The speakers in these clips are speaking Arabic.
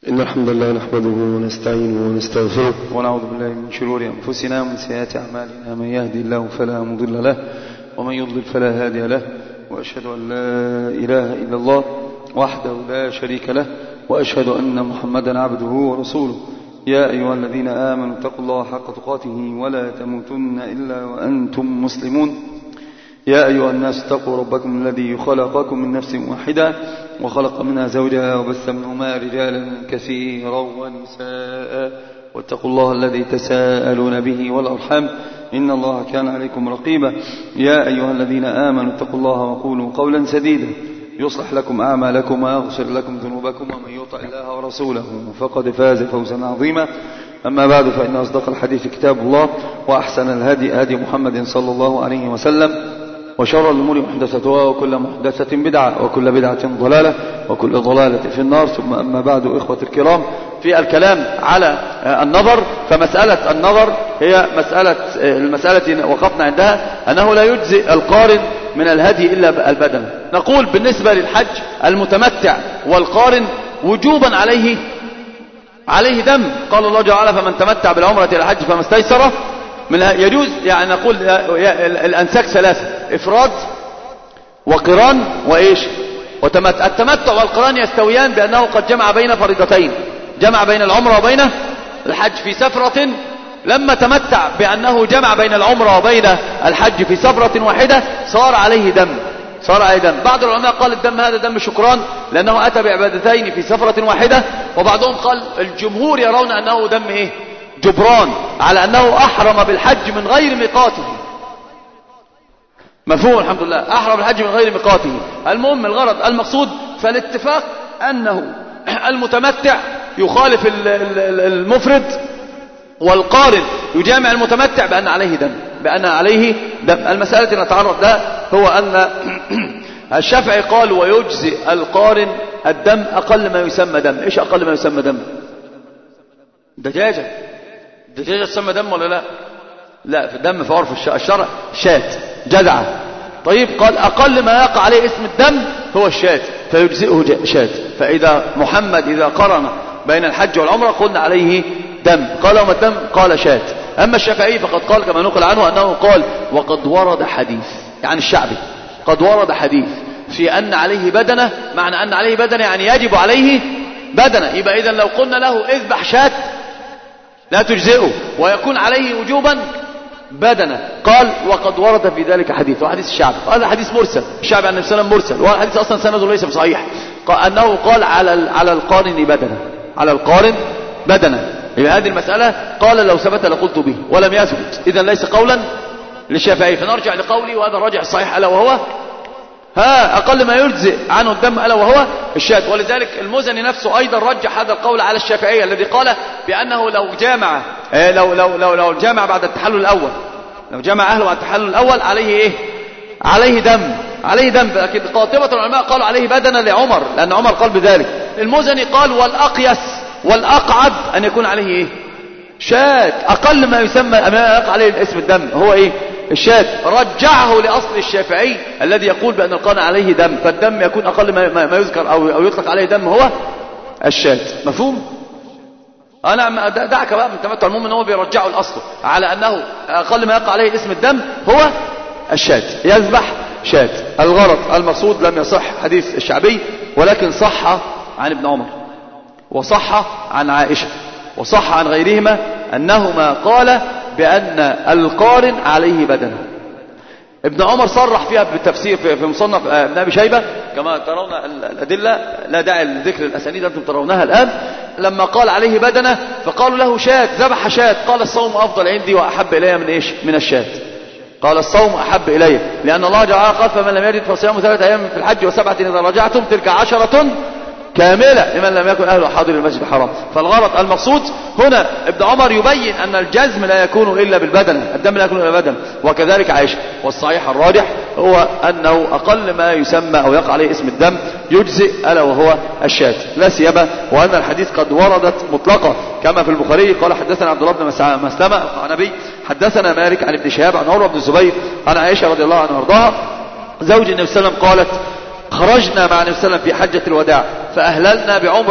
إن الحمد لله نحمده ونستعينه ونستغفره ونعوذ بالله من شرور أنفسنا ومن سيئات أعمالنا. من يهدي الله فلا مضل له ومن يضلل فلا هادي له، وأشهد أن لا إله إلا الله وحده لا شريك له، وأشهد أن محمدا عبده ورسوله. يا أيها الذين آمنوا اتقوا الله حق تقاته ولا تموتن إلا وأنتم مسلمون. يا أيها الناس اتقوا ربكم الذي خلقكم من نفس واحدة وخلق منها زوجها وبث منهما رجالا كثيرا ونساء، واتقوا الله الذي تساءلون به والأرحام إن الله كان عليكم رقيبا. يا أيها الذين آمنوا اتقوا الله وقولوا قولا سديدا يصلح لكم أعمالكم ويغفر لكم ذنوبكم، ومن يطع الله ورسوله فقد فاز فوزا عظيما. أما بعد، فإن أصدق الحديث كتاب الله، وأحسن الهدي هدي محمد صلى الله عليه وسلم، وشر الأمور محدثتها، وكل محدثة بدعة، وكل بدعة ضلالة، وكل ضلالة في النار. ثم أما بعد، إخوة الكرام، في الكلام على النظر، فمسألة النظر هي المسألة وقفنا عندها أنه لا يجزئ القارن من الهدي إلا البدن. نقول بالنسبة للحج المتمتع والقارن وجوبا عليه دم. قال الله جل وعلا: فمن تمتع بالعمرة إلى الحج فما استيسر منها. يجوز يعني نقول الأنساك ثلاثة: إفراد وقران وإيش وتمتع. التمتع والقران يستويان بأنه قد جمع بين فريضتين، جمع بين العمرة وبين الحج في سفرة. لما تمتع بأنه جمع بين العمرة وبين الحج في سفرة واحدة صار عليه دم. بعض العلماء قال الدم هذا دم شكران لأنه أتى بعبادتين في سفرة واحدة، وبعضهم قال الجمهور يرون أنه دم جبران، على أنه أحرم بالحج من غير ميقاته. مفهوم؟ الحمد لله، أحرم بالحج من غير ميقاته. المهم الغرض المقصود، فالاتفاق أنه المتمتع يخالف المفرد، والقارن يجامع المتمتع بأن عليه دم. المسألة التي نتعرض لها هو أن الشافعي قال: ويجزئ القارن الدم أقل ما يسمى دم. إيش أقل ما يسمى دم؟ دجاجة تسمى دم ولا لا؟ لا، في الدم في عرف الشرع شاة جذعة. طيب، قال أقل ما يقع عليه اسم الدم هو الشاة، فيجزئه شاة. فإذا محمد إذا قرن بين الحج والعمرة قلنا عليه دم. قال: وما الدم؟ قال: شاة. أما الشافعي فقد قال كما نقل عنه أنه قال: وقد ورد حديث، يعني الشعبي قد ورد حديث في أن عليه بدنة. معنى أن عليه بدنة يعني يجب عليه بدنة. يبقى إذن لو قلنا له اذبح شاة لا تجزئه ويكون عليه وجوبا بدنة. قال: وقد ورد في ذلك حديث، وحديث الشعب. هذا حديث مرسل، الشعب عن النبي صلى الله عليه وسلم مرسل، والحديث أصلا سنده ليس بصحيح. أنه قال على القارن بدنة، على القارن بدنة. يبقى هذه المسألة قال لو ثبت لقلت به، ولم يثبت، إذن ليس قولا للشافعي. فنرجع لقولي، وهذا الراجع الصحيح، ألا وهو أقل ما يجزئ عنه الدم ألا وهو الشاة. ولذلك المزني نفسه أيضا رجح هذا القول على الشافعية، الذي قال بأنه لو جامع لو جامع بعد التحلل الأول، لو جامع أهله بعد التحلل الأول عليه عليه دم. لكن قاطبة العلماء قالوا عليه بدنة لعمر، لأن عمر قال بذلك. المزني قال: والأقيس والأقعد أن يكون عليه شاة. أقل ما يسمى ما يقع عليه اسم الدم هو الشاة. رجعه لأصل الشافعي الذي يقول بأن القارن عليه دم، فالدم يكون أقل ما يذكر أو يطلق عليه دم هو الشاة. مفهوم؟ أنا دعك بقى من التمتع. المهم أنه بيرجعه لأصله على أنه أقل ما يقع عليه اسم الدم هو الشاة، يذبح شاة. الغرض المقصود لم يصح حديث الشعبي، ولكن صح عن ابن عمر، وصح عن عائشة، وصح عن غيرهما أنهما قال بأن القارن عليه بدنة. ابن عمر صرح فيها بالتفسير في مصنف ابن أبي شيبة كما ترون الأدلة، لا داعي لذكر الأسانيد أنتم ترونها الآن. لما قال عليه بدنة فقالوا له شاة، ذبح شاة. قال: الصوم أفضل عندي وأحب إلي من الشاة. قال: الصوم أحب إلي، لأن الله جل وعلا قال: فمن لم يجد فصيام 3 أيام في الحج و7 إذا رجعتم، تلك 10 كاملة لمن لم يكن أهله حاضر المسجد الحرام. فالغرض المقصود هنا ابن عمر يبين أن الجزم لا يكون إلا بالبدن، الدم لا يكون إلا بالبدن، وكذلك عائشة. والصحيح الراجح هو أنه أقل ما يسمى أو يقع عليه اسم الدم يجزئ ألا وهو الشاة، لا سيما وأن الحديث قد وردت مطلقة كما في البخاري. قال: حدثنا عبد الله بن مسلمة القعنبي حدثنا مالك عن ابن شهاب عن عروة بن الزبير عن عائشة رضي الله عنها وارضاها زوج النبي صلى الله عليه وسلم قالت: خرجنا مع النبي صلى الله عليه وسلم في حجة الوداع فأهللنا بعمرة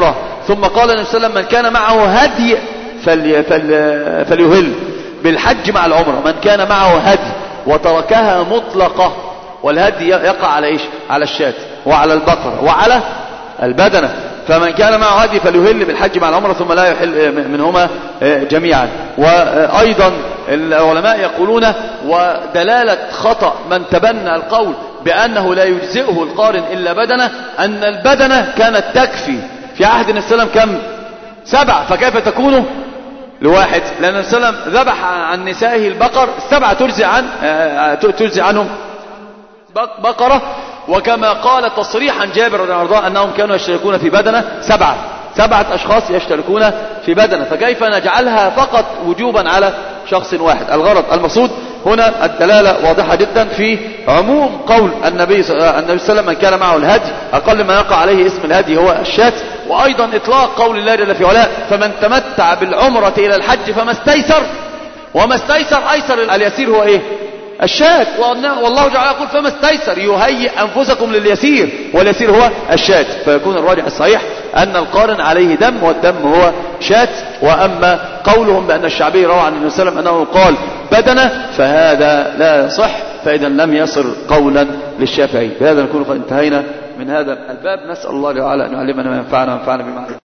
ثم قال النبي صلى الله عليه وسلم من كان معه هدي فليهل بالحج مع العمرة. من كان معه هدي وتركها مطلقة، والهدي يقع على إيش؟ على الشاة وعلى البقرة وعلى البدنة. فمن كان معه هدي فليهل بالحج مع العمرة ثم لا يحل منهما جميعا. وأيضا العلماء يقولون ودلالة خطأ من تبنى القول بأنه لا يجزئه القارن إلا بدنة، أن البدنة كانت تكفي في عهد النبي صلى الله عليه وسلم 7، فكيف تكون لواحد؟ لأن النبي صلى الله عليه وسلم ذبح عن نسائه البقر 7 تجزي عنهم بقرة. وكما قال تصريحا جابر رضي الله عنه أنهم كانوا يشتركون في بدنة 7 أشخاص يشتركون في بدنة، فكيف نجعلها فقط وجوبا على شخص واحد؟ الغرض المقصود هنا الدلالة واضحة جدا في عموم قول النبي صلى الله عليه وسلم من كان معه الهدي، أقل ما يقع عليه اسم الهدي هو الشاة. وأيضا إطلاق قول الله جل في علاه فمن تمتع بالعمرة إلى الحج فما استيسر، وما استيسر أيسر اليسير هو إيه؟ الشاة. والله جعل يقول فما استيسر، يهيئ أنفسكم لليسير، واليسير هو الشاة. فيكون الراجح الصحيح أن القارن عليه دم، والدم هو شاة. وأما قولهم بأن الشعبي روى عن النبي صلى الله عليه وسلم أنه قال بدنة فهذا لا يصح، فإذا لم يصر قولا للشافعي. بهذا نكون قد انتهينا من هذا الباب. نسأل الله تعالى أن يعلمنا ما ينفعنا وينفعنا بما علمنا.